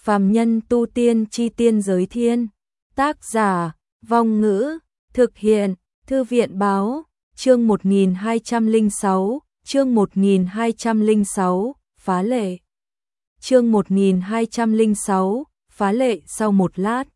Phàm nhân tu tiên chi tiên giới thiên. Tác giả, Vong Ngữ, thực hiện, Thư viện báo, chương 1206, chương 1206, phá lệ. Chương 1206, phá lệ. Sau một lát,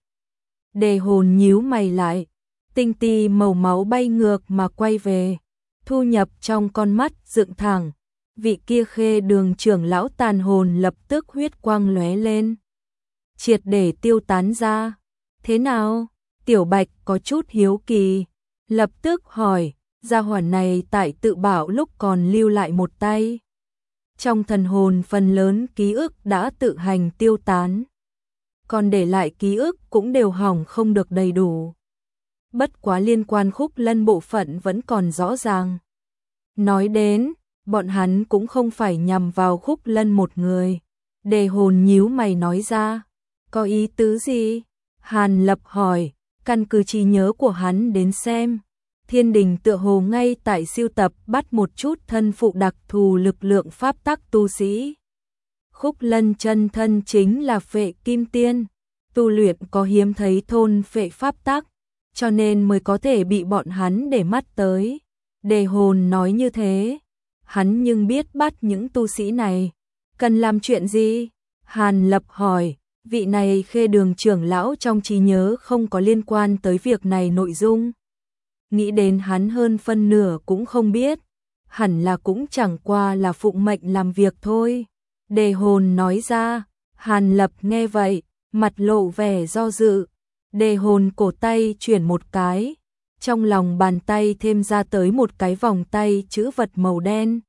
Đề Hồn nhíu mày lại, tinh ti màu máu bay ngược mà quay về, thu nhập trong con mắt dựng thẳng. Vị kia Khê Đường trưởng lão tàn hồn lập tức huyết quang lóe lên, triệt để tiêu tán ra. Thế nào? Tiểu Bạch có chút hiếu kỳ, lập tức hỏi, gia hỏa này tại tự bảo lúc còn lưu lại một tay. Trong thần hồn phần lớn ký ức đã tự hành tiêu tán, còn để lại ký ức cũng đều hỏng không được đầy đủ. Bất quá liên quan Khúc Lân bộ phận vẫn còn rõ ràng. Nói đến, bọn hắn cũng không phải nhằm vào Khúc Lân một người. Đề Hồn nhíu mày nói ra, có ý tứ gì? Hàn Lập hỏi, căn cứ trí nhớ của hắn đến xem, Thiên Đình tựa hồ ngay tại siêu tập bắt một chút thân phụ đặc thù lực lượng pháp tắc tu sĩ. Khúc Lân chân thân chính là Phệ Kim Tiên, tu luyện có hiếm thấy thôn phệ pháp tắc, cho nên mới có thể bị bọn hắn để mắt tới. Đề Hồn nói như thế, hắn nhưng biết bắt những tu sĩ này cần làm chuyện gì? Hàn Lập hỏi, vị này Khê Đường trưởng lão trong trí nhớ không có liên quan tới việc này nội dung. Nghĩ đến hắn hơn phân nửa cũng không biết, hẳn là cũng chẳng qua là phụng mệnh làm việc thôi. Đề Hồn nói ra. Hàn Lập nghe vậy, mặt lộ vẻ do dự. Đề Hồn cổ tay chuyển một cái, trong lòng bàn tay thêm ra tới một cái vòng tay chữ vật màu đen.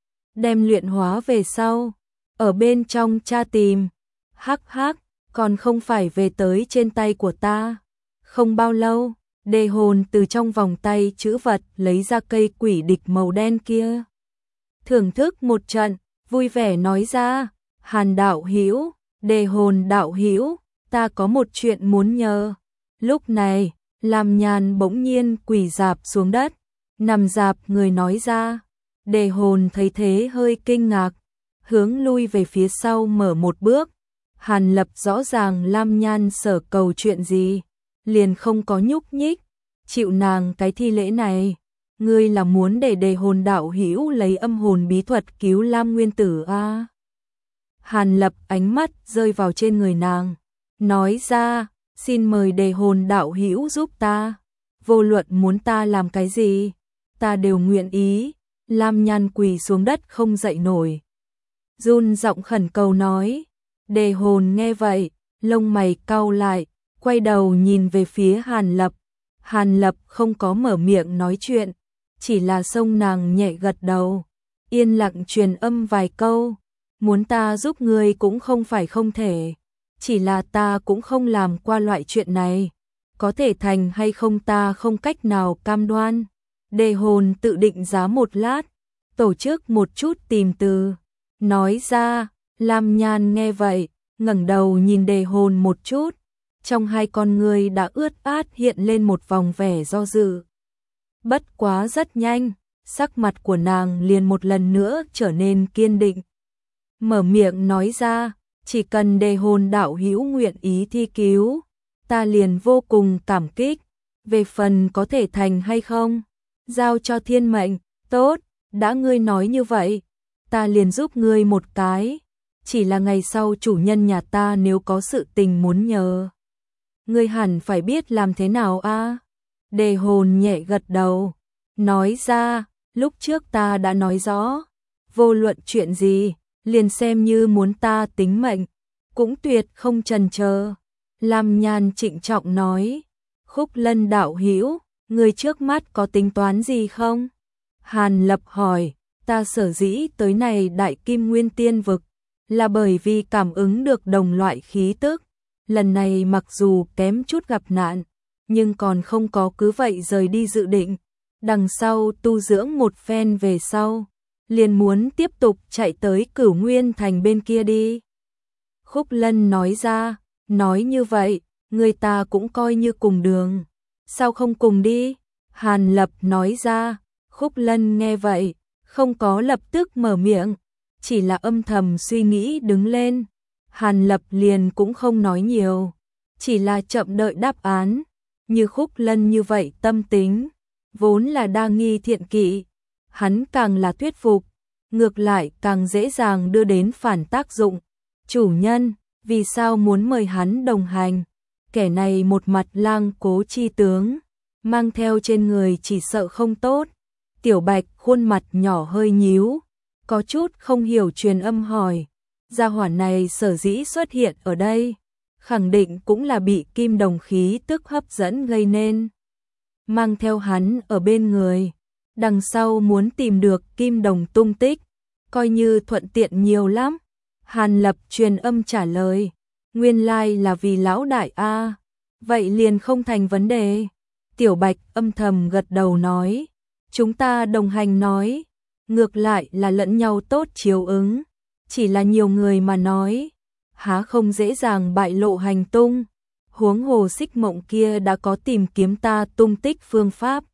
Đem luyện hóa về sau, ở bên trong tra tìm. Hắc hắc, còn không phải về tới trên tay của ta. Không bao lâu, Đề Hồn từ trong vòng tay chữ vật lấy ra cây quỷ địch màu đen kia. Thưởng thức một trận, vui vẻ nói ra, Hàn đạo hữu, Đề Hồn đạo hữu, ta có một chuyện muốn nhờ. Lúc này, Lam Nhan bỗng nhiên quỳ rạp xuống đất, nằm rạp người nói ra. Đề Hồn thấy thế hơi kinh ngạc, hướng lui về phía sau mở một bước. Hàn Lập rõ ràng Lam Nhan sở cầu chuyện gì, liền không có nhúc nhích, chịu nàng cái thi lễ này. Ngươi là muốn để Đề Hồn đạo hữu lấy âm hồn bí thuật cứu Lam Nguyên Tử a? Hàn Lập ánh mắt rơi vào trên người nàng, nói ra, xin mời Đề Hồn đạo hữu giúp ta, vô luận muốn ta làm cái gì, ta đều nguyện ý. Lam Nhan quỳ xuống đất không dậy nổi, run giọng khẩn cầu nói. Đề Hồn nghe vậy, lông mày cau lại, quay đầu nhìn về phía Hàn Lập. Hàn Lập không có mở miệng nói chuyện, chỉ là xông nàng nhẹ gật đầu, yên lặng truyền âm vài câu. Muốn ta giúp ngươi cũng không phải không thể, chỉ là ta cũng không làm qua loại chuyện này, có thể thành hay không ta không cách nào cam đoan. Đề Hồn tự định giá một lát, tổ chức một chút tìm từ, nói ra. Lam Nhan nghe vậy, ngẩng đầu nhìn Đề Hồn một chút, trong hai con ngươi đã ướt át hiện lên một vòng vẻ do dự. Bất quá rất nhanh, sắc mặt của nàng liền một lần nữa trở nên kiên định. Mở miệng nói ra, chỉ cần Đề Hồn đạo hữu nguyện ý thi cứu, ta liền vô cùng cảm kích. Về phần có thể thành hay không, giao cho thiên mệnh. Tốt, đã ngươi nói như vậy, ta liền giúp ngươi một cái. Chỉ là ngày sau chủ nhân nhà ta nếu có sự tình muốn nhờ, ngươi hẳn phải biết làm thế nào a? Đề Hồn nhẹ gật đầu, nói ra, lúc trước ta đã nói rõ, vô luận chuyện gì, liền xem như muốn ta tính mệnh, cũng tuyệt không chần chờ. Lam Nhan trịnh trọng nói, Khúc Lân đạo hữu, người trước mắt có tính toán gì không? Hàn Lập hỏi, ta sở dĩ tới này Đại Kim Nguyên Tiên vực, là bởi vì cảm ứng được đồng loại khí tức. Lần này mặc dù kém chút gặp nạn, nhưng còn không có cứ vậy rời đi dự định. Đằng sau tu dưỡng một phen về sau, liền muốn tiếp tục chạy tới Cửu Nguyên Thành bên kia đi. Khúc Lân nói ra, nói như vậy, người ta cũng coi như cùng đường. Sao không cùng đi? Hàn Lập nói ra. Khúc Lân nghe vậy, không có lập tức mở miệng, chỉ là âm thầm suy nghĩ đứng lên. Hàn Lập liền cũng không nói nhiều, chỉ là chậm đợi đáp án. Như Khúc Lân như vậy tâm tính, vốn là đa nghi thiện kỵ, hắn càng là thuyết phục, ngược lại càng dễ dàng đưa đến phản tác dụng. Chủ nhân, vì sao muốn mời hắn đồng hành? Kẻ này một mặt lang cố chi tướng, mang theo trên người chỉ sợ không tốt. Tiểu Bạch khuôn mặt nhỏ hơi nhíu, có chút không hiểu truyền âm hỏi, gia hỏa này sở dĩ xuất hiện ở đây, khẳng định cũng là bị kim đồng khí tức hấp dẫn gây nên. Mang theo hắn ở bên người, đằng sau muốn tìm được kim đồng tung tích, coi như thuận tiện nhiều lắm. Hàn Lập truyền âm trả lời, nguyên lai là vì lão đại a, vậy liền không thành vấn đề. Tiểu Bạch âm thầm gật đầu nói, chúng ta đồng hành nói, ngược lại là lẫn nhau tốt chiếu ứng, chỉ là nhiều người mà nói, há không dễ dàng bại lộ hành tung, huống hồ Xích Mộng kia đã có tìm kiếm ta tung tích phương pháp.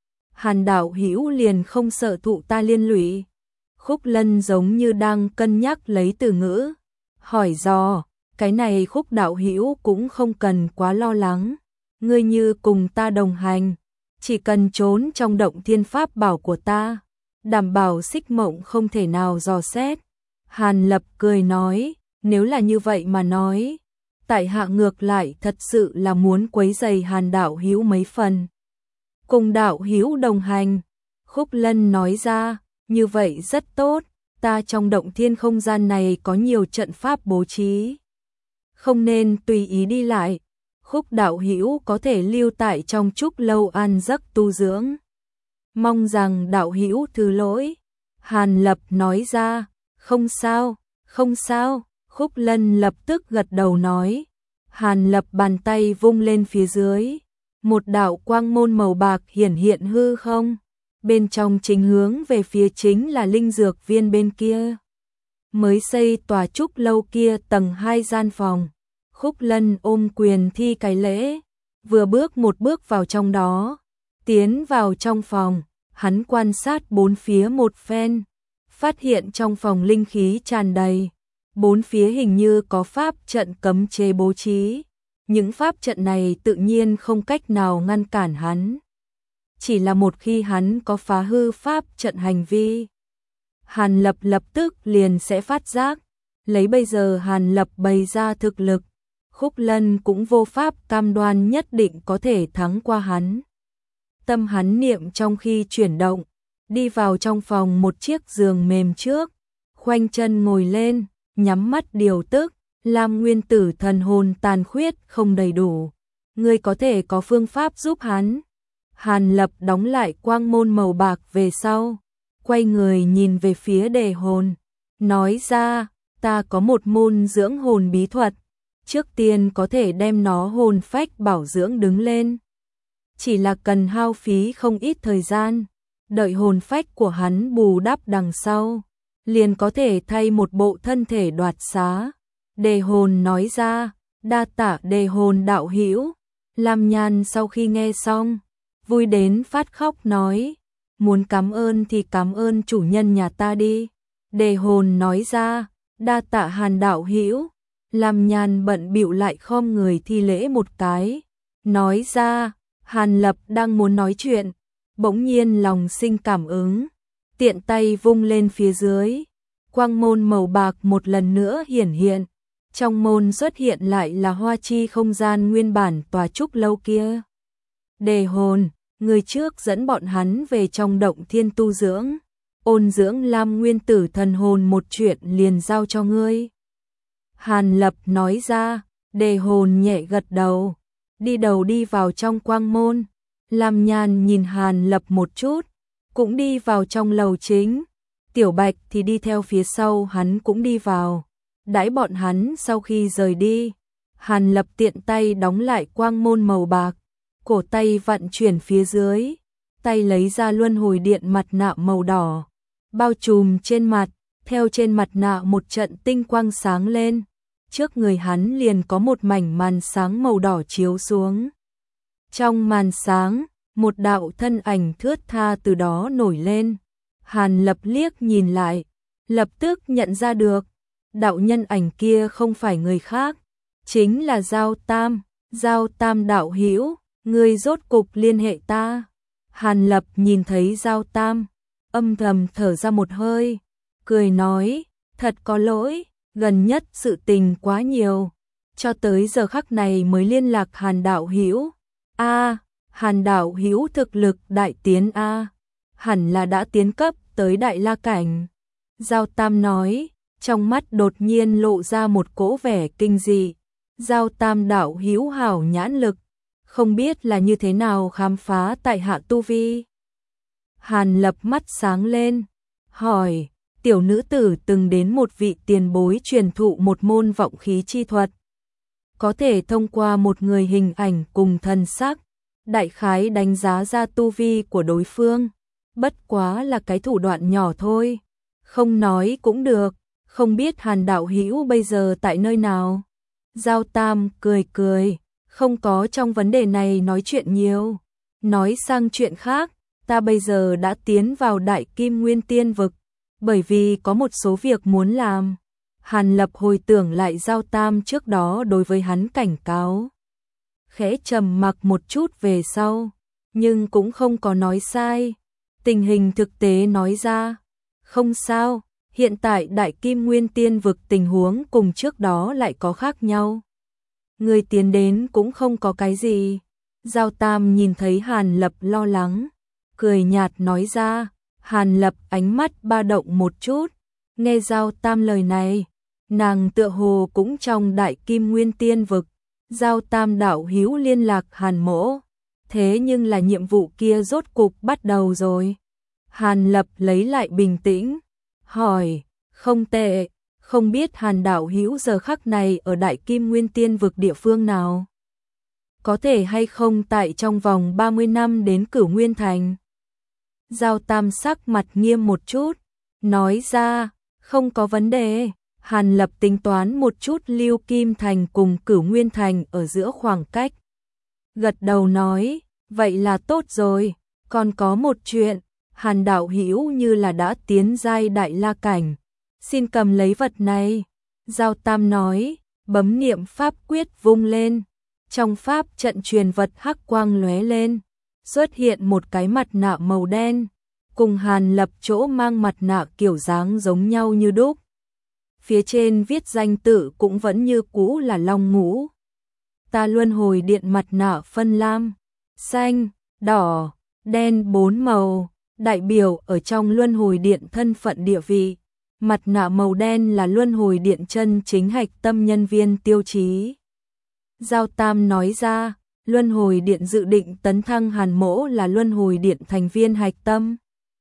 Hàn đạo hữu liền không sợ thụ ta liên lụy? Khúc Lân giống như đang cân nhắc lấy từ ngữ, hỏi dò, cái này Khúc đạo hữu cũng không cần quá lo lắng, ngươi như cùng ta đồng hành, chỉ cần trốn trong động thiên pháp bảo của ta, đảm bảo Xích Mộng không thể nào dò xét. Hàn Lập cười nói, nếu là như vậy mà nói, tại hạ ngược lại thật sự là muốn quấy rầy Hàn đạo hữu mấy phần. Cùng đạo hữu đồng hành, Khúc Lân nói ra, như vậy rất tốt, ta trong động thiên không gian này có nhiều trận pháp bố trí, không nên tùy ý đi lại. Khúc đạo hữu có thể lưu tại trong trúc lâu an giấc tu dưỡng. Mong rằng đạo hữu thứ lỗi. Hàn Lập nói ra, không sao, không sao. Khúc Lân lập tức gật đầu nói. Hàn Lập bàn tay vung lên phía dưới, một đạo quang môn màu bạc hiển hiện hư không, bên trong chính hướng về phía chính là linh dược viên bên kia. Mới xây tòa trúc lâu kia tầng 2 gian phòng. Khúc Lân ôm quyền thi cái lễ, vừa bước một bước vào trong đó, tiến vào trong phòng, hắn quan sát bốn phía một phen, phát hiện trong phòng linh khí tràn đầy, bốn phía hình như có pháp trận cấm chế bố trí, những pháp trận này tự nhiên không cách nào ngăn cản hắn. Chỉ là một khi hắn có phá hư pháp trận hành vi, Hàn Lập lập tức liền sẽ phát giác, lấy bây giờ Hàn Lập bày ra thực lực, Khúc Lân cũng vô pháp cam đoan nhất định có thể thắng qua hắn. Tâm hắn niệm trong khi chuyển động, đi vào trong phòng một chiếc giường mềm trước, khoanh chân ngồi lên, nhắm mắt điều tức, Lam nguyên tử thần hồn tàn khuyết không đầy đủ, ngươi có thể có phương pháp giúp hắn. Hàn Lập đóng lại quang môn màu bạc về sau, quay người nhìn về phía đề hồn, nói ra, ta có một môn dưỡng hồn bí thuật, trước tiên có thể đem nó hồn phách bảo dưỡng đứng lên. Chỉ là cần hao phí không ít thời gian, đợi hồn phách của hắn bù đắp đằng sau, liền có thể thay một bộ thân thể đoạt xá. Đề hồn nói ra, đa tạ đề hồn đạo hữu. Lam Nhan sau khi nghe xong, vui đến phát khóc nói, muốn cảm ơn thì cảm ơn chủ nhân nhà ta đi. Đề hồn nói ra, đa tạ Hàn đạo hữu. Lam Nhan bận bịu lại khom người thi lễ một cái, nói ra, Hàn Lập đang muốn nói chuyện, bỗng nhiên lòng sinh cảm ứng, tiện tay vung lên phía dưới, quang môn màu bạc một lần nữa hiển hiện, trong môn xuất hiện lại là hoa chi không gian nguyên bản tòa trúc lâu kia. Đề hồn, người trước dẫn bọn hắn về trong động thiên tu dưỡng, ôn dưỡng Lam nguyên tử thần hồn một chuyện liền giao cho ngươi. Hàn Lập nói ra, đề hồn nhẹ gật đầu, đi vào trong quang môn. Lam Nhan nhìn Hàn Lập một chút, cũng đi vào trong lầu chính. Tiểu Bạch thì đi theo phía sau hắn cũng đi vào. Đãi bọn hắn sau khi rời đi, Hàn Lập tiện tay đóng lại quang môn màu bạc, cổ tay vận chuyển phía dưới, tay lấy ra luân hồi điện mặt nạ màu đỏ, bao trùm trên mặt, theo trên mặt nạ một trận tinh quang sáng lên, trước người hắn liền có một mảnh màn sáng màu đỏ chiếu xuống. Trong màn sáng, một đạo thân ảnh thướt tha từ đó nổi lên. Hàn Lập liếc nhìn lại, lập tức nhận ra được, đạo nhân ảnh kia không phải người khác, chính là Giao Tam đạo hữu, ngươi rốt cục liên hệ ta. Hàn Lập nhìn thấy Giao Tam, âm thầm thở ra một hơi, cười nói, thật có lỗi, gần nhất sự tình quá nhiều, cho tới giờ khắc này mới liên lạc Hàn đạo hữu. Hàn đạo hữu thực lực đại tiến hẳn là đã tiến cấp tới đại la cảnh. Giao Tam nói, trong mắt đột nhiên lộ ra một cỗ vẻ kinh dị. Giao Tam đạo hữu hảo nhãn lực, không biết là như thế nào khám phá tại hạ tu vi. Hàn Lập mắt sáng lên, hỏi, tiểu nữ tử từng đến một vị tiền bối truyền thụ một môn vọng khí chi thuật. Có thể thông qua một người hình ảnh cùng thần sắc, đại khái đánh giá ra tu vi của đối phương. Bất quá là cái thủ đoạn nhỏ thôi, không nói cũng được, không biết Hàn đạo hữu bây giờ tại nơi nào. Giao Tam cười cười, không có trong vấn đề này nói chuyện nhiều. Nói sang chuyện khác, ta bây giờ đã tiến vào Đại Kim Nguyên Tiên Vực, bởi vì có một số việc muốn làm. Hàn Lập hồi tưởng lại Giao Tam trước đó đối với hắn cảnh cáo. Khẽ trầm mặc một chút về sau, nhưng cũng không có nói sai. Tình hình thực tế nói ra, không sao, hiện tại Đại Kim Nguyên Tiên Vực tình huống cùng trước đó lại có khác nhau. Người tiến đến cũng không có cái gì. Giao Tam nhìn thấy Hàn Lập lo lắng, cười nhạt nói ra. Hàn Lập ánh mắt ba động một chút, nghe Giao Tam lời này, nàng tựa hồ cũng trong Đại Kim Nguyên Tiên Vực. Giao Tam đạo hữu liên lạc Hàn mỗ, thế nhưng là nhiệm vụ kia rốt cục bắt đầu rồi. Hàn Lập lấy lại bình tĩnh, hỏi, không tệ, không biết Hàn đạo hữu giờ khắc này ở Đại Kim Nguyên Tiên Vực địa phương nào? Có thể hay không tại trong vòng 30 năm đến Cửu Nguyên Thành? Giao Tam sắc mặt nghiêm một chút, nói ra, không có vấn đề. Hàn Lập tính toán một chút Lưu Kim Thành cùng Cửu Nguyên Thành ở giữa khoảng cách. Gật đầu nói, vậy là tốt rồi, còn có một chuyện, Hàn đạo hữu như là đã tiến giai đại la cảnh, xin cầm lấy vật này. Giao Tam nói, bấm niệm pháp quyết vung lên, trong pháp trận truyền vật hắc quang lóe lên, xuất hiện một cái mặt nạ màu đen, cùng Hàn Lập chỗ mang mặt nạ kiểu dáng giống nhau như đúc. Phía trên viết danh tự cũng vẫn như cũ là Long Ngũ. Ta luân hồi điện mặt nạ phân lam, xanh, đỏ, đen 4 màu, đại biểu ở trong luân hồi điện thân phận địa vị. Mặt nạ màu đen là luân hồi điện chân chính hạch tâm nhân viên tiêu chí. Giao Tam nói ra, luân hồi điện dự định tấn thăng Hàn mỗ là luân hồi điện thành viên hạch tâm.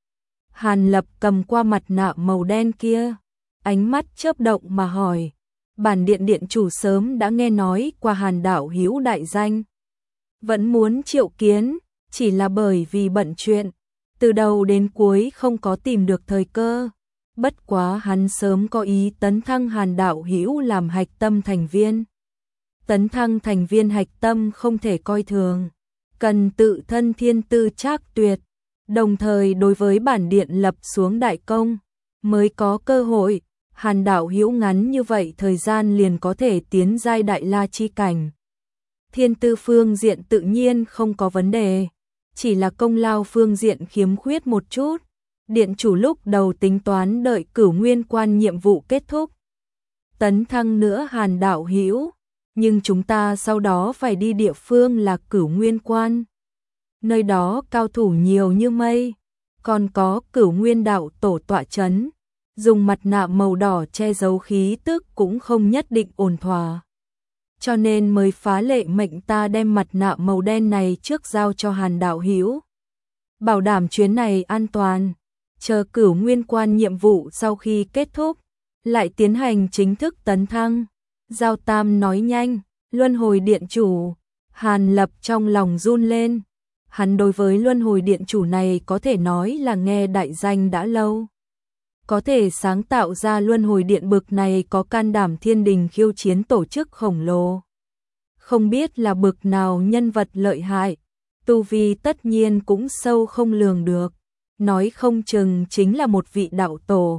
Hàn Lập cầm qua mặt nạ màu đen kia, ánh mắt chớp động mà hỏi, bản điện điện chủ sớm đã nghe nói qua Hàn đạo hữu đại danh, vẫn muốn triệu kiến, chỉ là bởi vì bận chuyện, từ đầu đến cuối không có tìm được thời cơ. Bất quá hắn sớm có ý tấn thăng Hàn đạo hữu làm hạch tâm thành viên. Tấn thăng thành viên hạch tâm không thể coi thường, cần tự thân thiên tư trác tuyệt, đồng thời đối với bản điện lập xuống đại công, mới có cơ hội. Hàn đạo hữu ngắn như vậy thời gian liền có thể tiến giai đại la chi cảnh. Thiên tư phương diện tự nhiên không có vấn đề, chỉ là công lao phương diện khiếm khuyết một chút. Điện chủ lúc đầu tính toán đợi Cửu Nguyên Quan nhiệm vụ kết thúc, tấn thăng nữa Hàn đạo hữu, nhưng chúng ta sau đó phải đi địa phương là Cửu Nguyên Quan. Nơi đó cao thủ nhiều như mây, còn có Cửu Nguyên đạo tổ tọa chấn. Dùng mặt nạ màu đỏ che giấu khí tức cũng không nhất định ổn thỏa. Cho nên mới phá lệ mệnh ta đem mặt nạ màu đen này trước giao cho Hàn đạo hữu, bảo đảm chuyến này an toàn, chờ Cửu Nguyên Quan nhiệm vụ sau khi kết thúc, lại tiến hành chính thức tấn thăng. Giao Tam nói nhanh, luân hồi điện chủ. Hàn Lập trong lòng run lên, hắn đối với luân hồi điện chủ này có thể nói là nghe đại danh đã lâu. Có thể sáng tạo ra luân hồi điện bực này có can đảm thiên đình khiêu chiến tổ chức khổng lồ. Không biết là bực nào nhân vật lợi hại, tu vi tất nhiên cũng sâu không lường được, nói không chừng chính là một vị đạo tổ.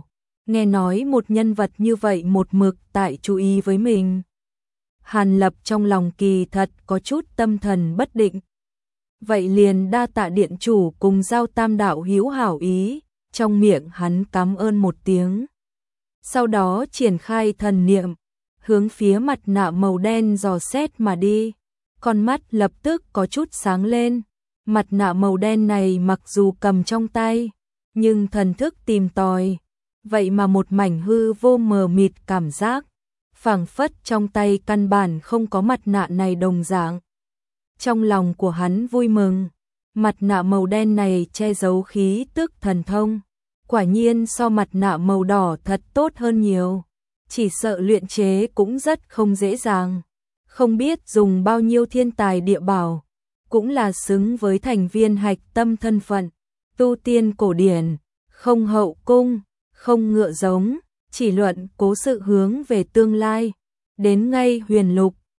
Nghe nói một nhân vật như vậy một mực tại chú ý với mình. Hàn Lập trong lòng kỳ thật có chút tâm thần bất định. Vậy liền đa tạ điện chủ cùng Giao Tam đạo hữu hảo ý, trong miệng hắn cảm ơn một tiếng. Sau đó triển khai thần niệm, hướng phía mặt nạ màu đen dò xét mà đi. Con mắt lập tức có chút sáng lên. Mặt nạ màu đen này mặc dù cầm trong tay, nhưng thần thức tìm tòi, vậy mà một mảnh hư vô mờ mịt cảm giác, phảng phất trong tay căn bản không có mặt nạ này đồng dạng. Trong lòng của hắn vui mừng, mặt nạ màu đen này che giấu khí tức thần thông, quả nhiên so mặt nạ màu đỏ thật tốt hơn nhiều, chỉ sợ luyện chế cũng rất không dễ dàng, không biết dùng bao nhiêu thiên tài địa bảo, cũng là xứng với thành viên hạch tâm thân phận, tu tiên cổ điển, không hậu cung, không ngựa giống, chỉ luận cố sự hướng về tương lai, đến ngay huyền lục,